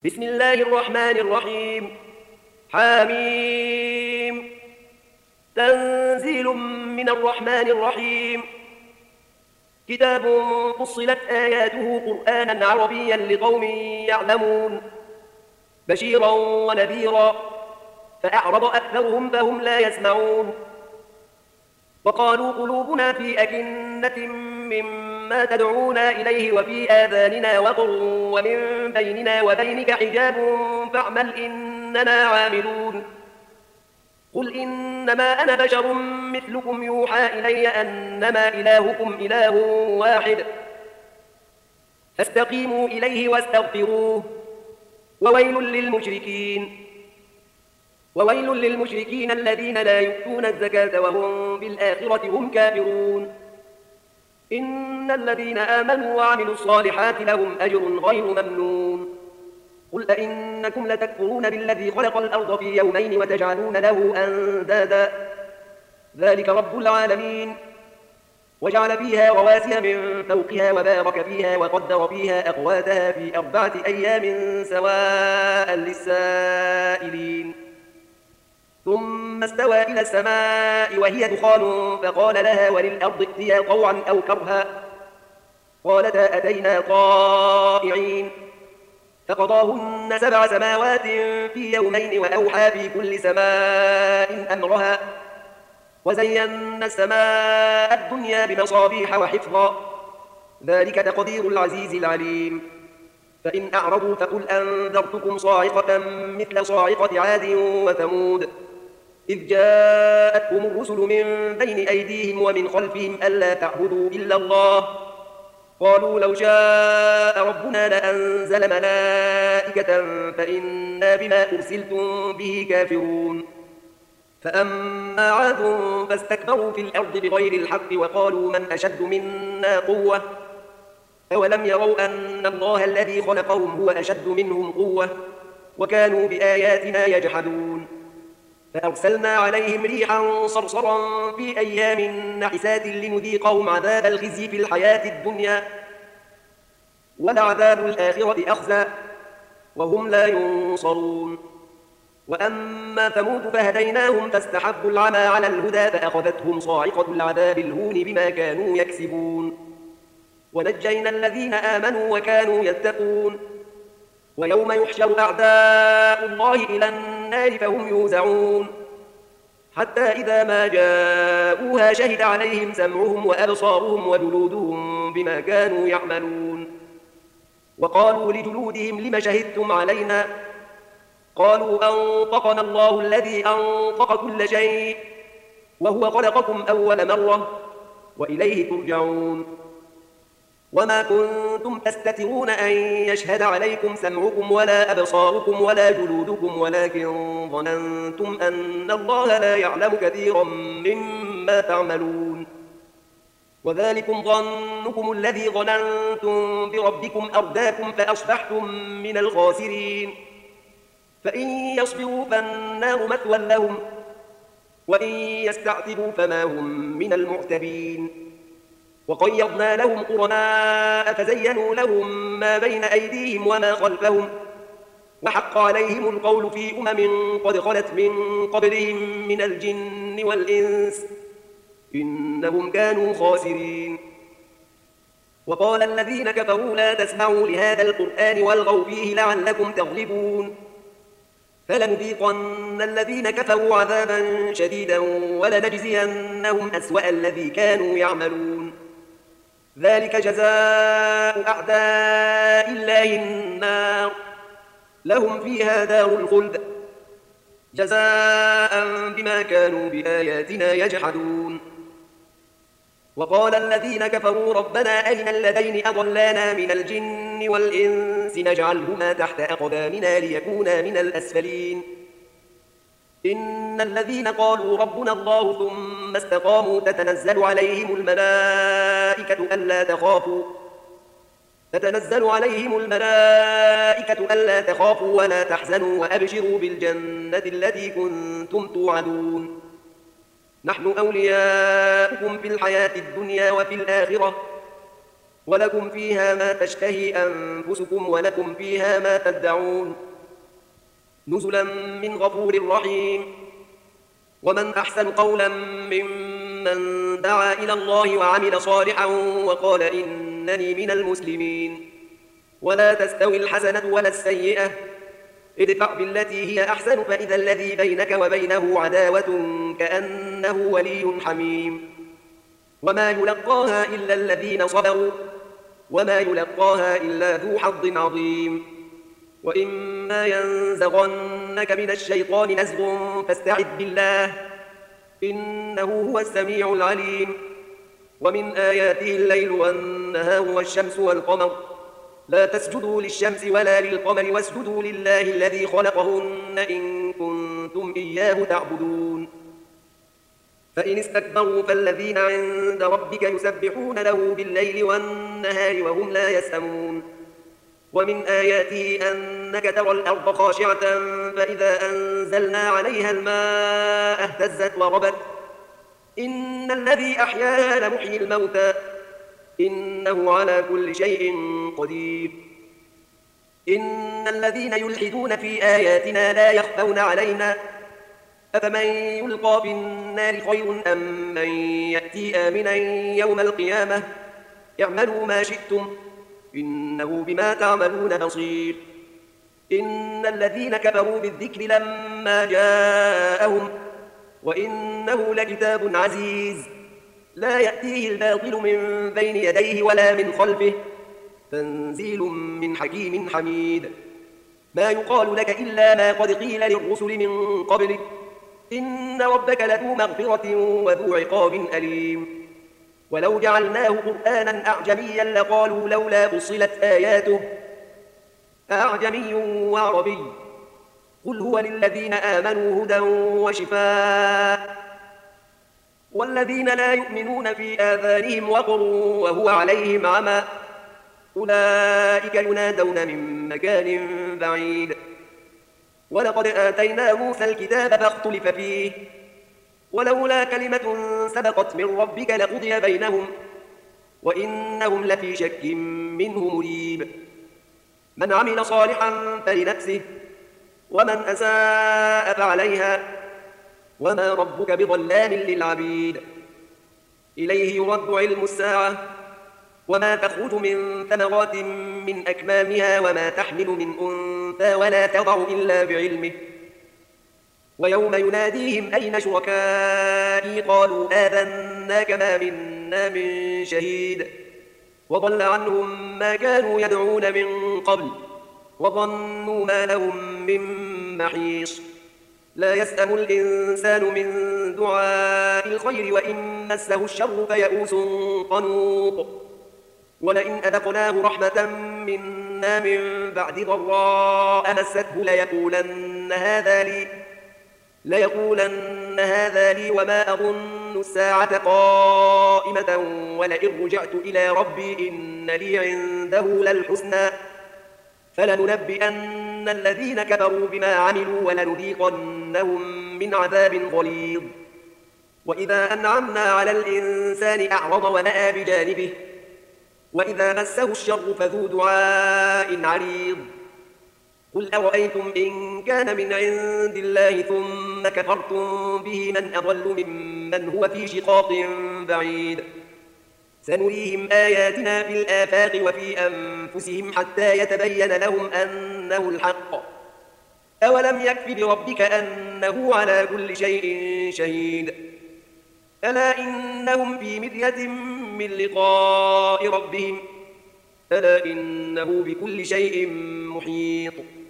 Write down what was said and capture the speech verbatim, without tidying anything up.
بسم الله الرحمن الرحيم. حاميم. تنزيل من الرحمن الرحيم. كتاب فصلت آياته قرآنا عربيا لقوم يعلمون بشيرا ونذيرا فأعرض أكثرهم فهم لا يسمعون. وقالوا قلوبنا في أكنة مما تدعونا إليه وفي آذاننا وقر ومن بيننا وبينك حجاب فاعمل إننا عاملون. قل إنما أنا بشر مثلكم يوحى إلي أنما إلهكم إله واحد فاستقيموا إليه واستغفروه وويل للمشركين وويل للمشركين الذين لا يؤتون الزكاة وهم بالآخرة هم كافرون. إن الذين آمنوا وعملوا الصالحات لهم أجر غير ممنون. قل أئنكم لتكفرون بالذي خلق الأرض في يومين وتجعلون له أندادا ذلك رب العالمين. وجعل فيها رواسي من فوقها وبارك فيها وقدر فيها أقواتها في أربعة أيام سواء للسائلين. ثم استوى إلى السماء وهي دخان فقال لها وللأرض ائتيا طوعا أو كرها قالتا أتينا طائعين. فقضاهن سبع سماوات في يومين وأوحى في كل سماء أمرها وزينا السماء الدنيا بمصابيح وحفظا ذلك تقدير العزيز العليم. فإن أعرضوا فقل أنذرتكم صاعقة مثل صاعقة عاد وثمود إذ جاءتهم الرسل من بين أيديهم ومن خلفهم ألا تعبدوا إلا الله قالوا لو شاء ربنا لأنزل ملائكة فإنا بما أرسلتم به كافرون. فأما عاد فاستكبروا في الأرض بغير الحق وقالوا من أشد منا قوة أولم يروا أن الله الذي خلقهم هو أشد منهم قوة وكانوا بآياتنا يجحدون. فأرسلنا عليهم ريحا صرصرا في أيام نحسات لنذيقهم عذاب الخزي في الحياة الدنيا ولعذاب الآخرة أخزى وهم لا ينصرون. وأما ثمود فهديناهم فاستحبوا العمى على الهدى فأخذتهم صاعقة العذاب الهون بما كانوا يكسبون. ونجينا الذين آمنوا وكانوا يتقون. ويوم يحشر أعداء الله إلى النار فهم يوزعون حتى إذا ما جاءوها شهد عليهم سمعهم وأبصارهم وجلودهم بما كانوا يعملون. وقالوا لجلودهم لم شهدتم علينا قالوا أنطقنا الله الذي أنطق كل شيء وهو خلقكم أول مرة وإليه ترجعون. وما كنتم تستترون أن يشهد عليكم سمعكم ولا أبصاركم ولا جلودكم ولكن ظننتم أن الله لا يعلم كثيرا مما تعملون. وذلكم ظنكم الذي ظننتم بربكم أرداكم فأصبحتم من الخاسرين. فإن يصبروا فالنار مثوى لهم وإن يستعتبوا فما هم من المعتبين. وقيضنا لهم قرناء فزينوا لهم ما بين أيديهم وما خلفهم وحق عليهم القول في أمم قد خلت من قبلهم من الجن والإنس إنهم كانوا خاسرين. وقال الذين كفروا لا تسمعوا لهذا القرآن والغوا فيه لعلكم تغلبون. فلنذيقن الذين كفروا عذابا شديدا ولنجزينهم أسوأ الذي كانوا يعملون. ذلك جزاء أعداء الله النار لهم فيها دار الخلد جزاء بما كانوا بآياتنا يجحدون. وقال الذين كفروا ربنا أرنا الذين أضلانا من الجن والإنس نجعلهما تحت أقدامنا ليكونا من الأسفلين. إن الذين قالوا ربنا الله ثم استقاموا تتنزل عليهم الملائكة ألا تخافوا تتنزل عليهم الملائكة ألا تخافوا ولا تحزنوا وأبشروا بالجنة التي كنتم توعدون. نحن أولياؤكم في الحياة الدنيا وفي الآخرة ولكم فيها ما تشتهي أنفسكم ولكم فيها ما تدعون نزلا من غفور رحيم. ومن أحسن قولا ممن دعا إلى الله وعمل صالحا وقال إنني من المسلمين. ولا تستوي الحسنة ولا السيئة، ادفع بالتي هي أحسن فإذا الذي بينك وبينه عداوة كأنه ولي حميم. وما يلقاها إلا الذين صبروا وما يلقاها إلا ذو حظ عظيم. وإما ينزغنك من الشيطان نزغ فاستعذ بالله إنه هو السميع العليم. ومن آياته الليل والنهار والشمس والقمر لا تسجدوا للشمس ولا للقمر واسجدوا لله الذي خلقهن إن كنتم إياه تعبدون. فإن استكبروا فالذين عند ربك يسبحون له بالليل والنهار وهم لا يسأمون. ومن آياته أنك ترى الأرض خاشعة فإذا أنزلنا عليها الماء اهتزت وربت إن الذي أحياها لمحيي الموتى إنه على كل شيء قدير. إن الذين يلحدون في آياتنا لا يخفون علينا أفمن يلقى في النار خير أم من يأتي آمنا يوم القيامة اعملوا ما شئتم إنه بما تعملون بصير. إن الذين كفروا بالذكر لما جاءهم وإنه لكتاب عزيز لا يأتيه الباطل من بين يديه ولا من خلفه تنزيل من حكيم حميد. ما يقال لك إلا ما قد قيل للرسل من قبلك إن ربك لذو مغفرة وذو عقاب أليم. ولو جعلناه قرآنا أعجميا لقالوا لولا فصلت آياته أعجمي وعربي قل هو للذين آمنوا هدى وشفاء والذين لا يؤمنون في آذانهم وقر وهو عليهم عمى أولئك ينادون من مكان بعيد. ولقد آتينا موسى الكتاب فاختلف فيه ولولا كلمة سبقت من ربك لقضي بينهم وإنهم لفي شك منه مريب. من عمل صالحا فلنفسه ومن أساء فعليها وما ربك بظلام للعبيد. إليه يرد علم الساعة وما تخرج من ثمرات من أكمامها وما تحمل من أنثى ولا تضع إلا بعلمه. ويوم يناديهم أين شركائي قالوا آذناك ما منا من شهيد وضل عنهم ما كانوا يدعون من قبل وظنوا ما لهم من محيص. لا يسأم الإنسان من دعاء الخير وإن مسه الشر فيئوس قنوط. ولئن أذقناه رحمة منا من بعد ضراء مسته ليقولن هذا لي ليقولن هذا لي وما أظن الساعة قائمة ولئن رجعت إلى ربي إن لي عنده للحسنى فلننبئن الذين كفروا بما عملوا ولنذيقنهم من عذاب غليظ. وإذا أنعمنا على الإنسان أعرض ونأى بجانبه وإذا مسه الشر فذو دعاء عريض. قل أرأيتم إن كان من عند الله ثم كفرتم به من أضل ممن هو في شقاق بعيد. سنريهم آياتنا في الآفاق وفي أنفسهم حتى يتبين لهم أنه الحق. أولم يكف بربك أنه على كل شيء شهيد. ألا إنهم في مرية من لقاء ربهم ألا إنه بكل شيء محيط.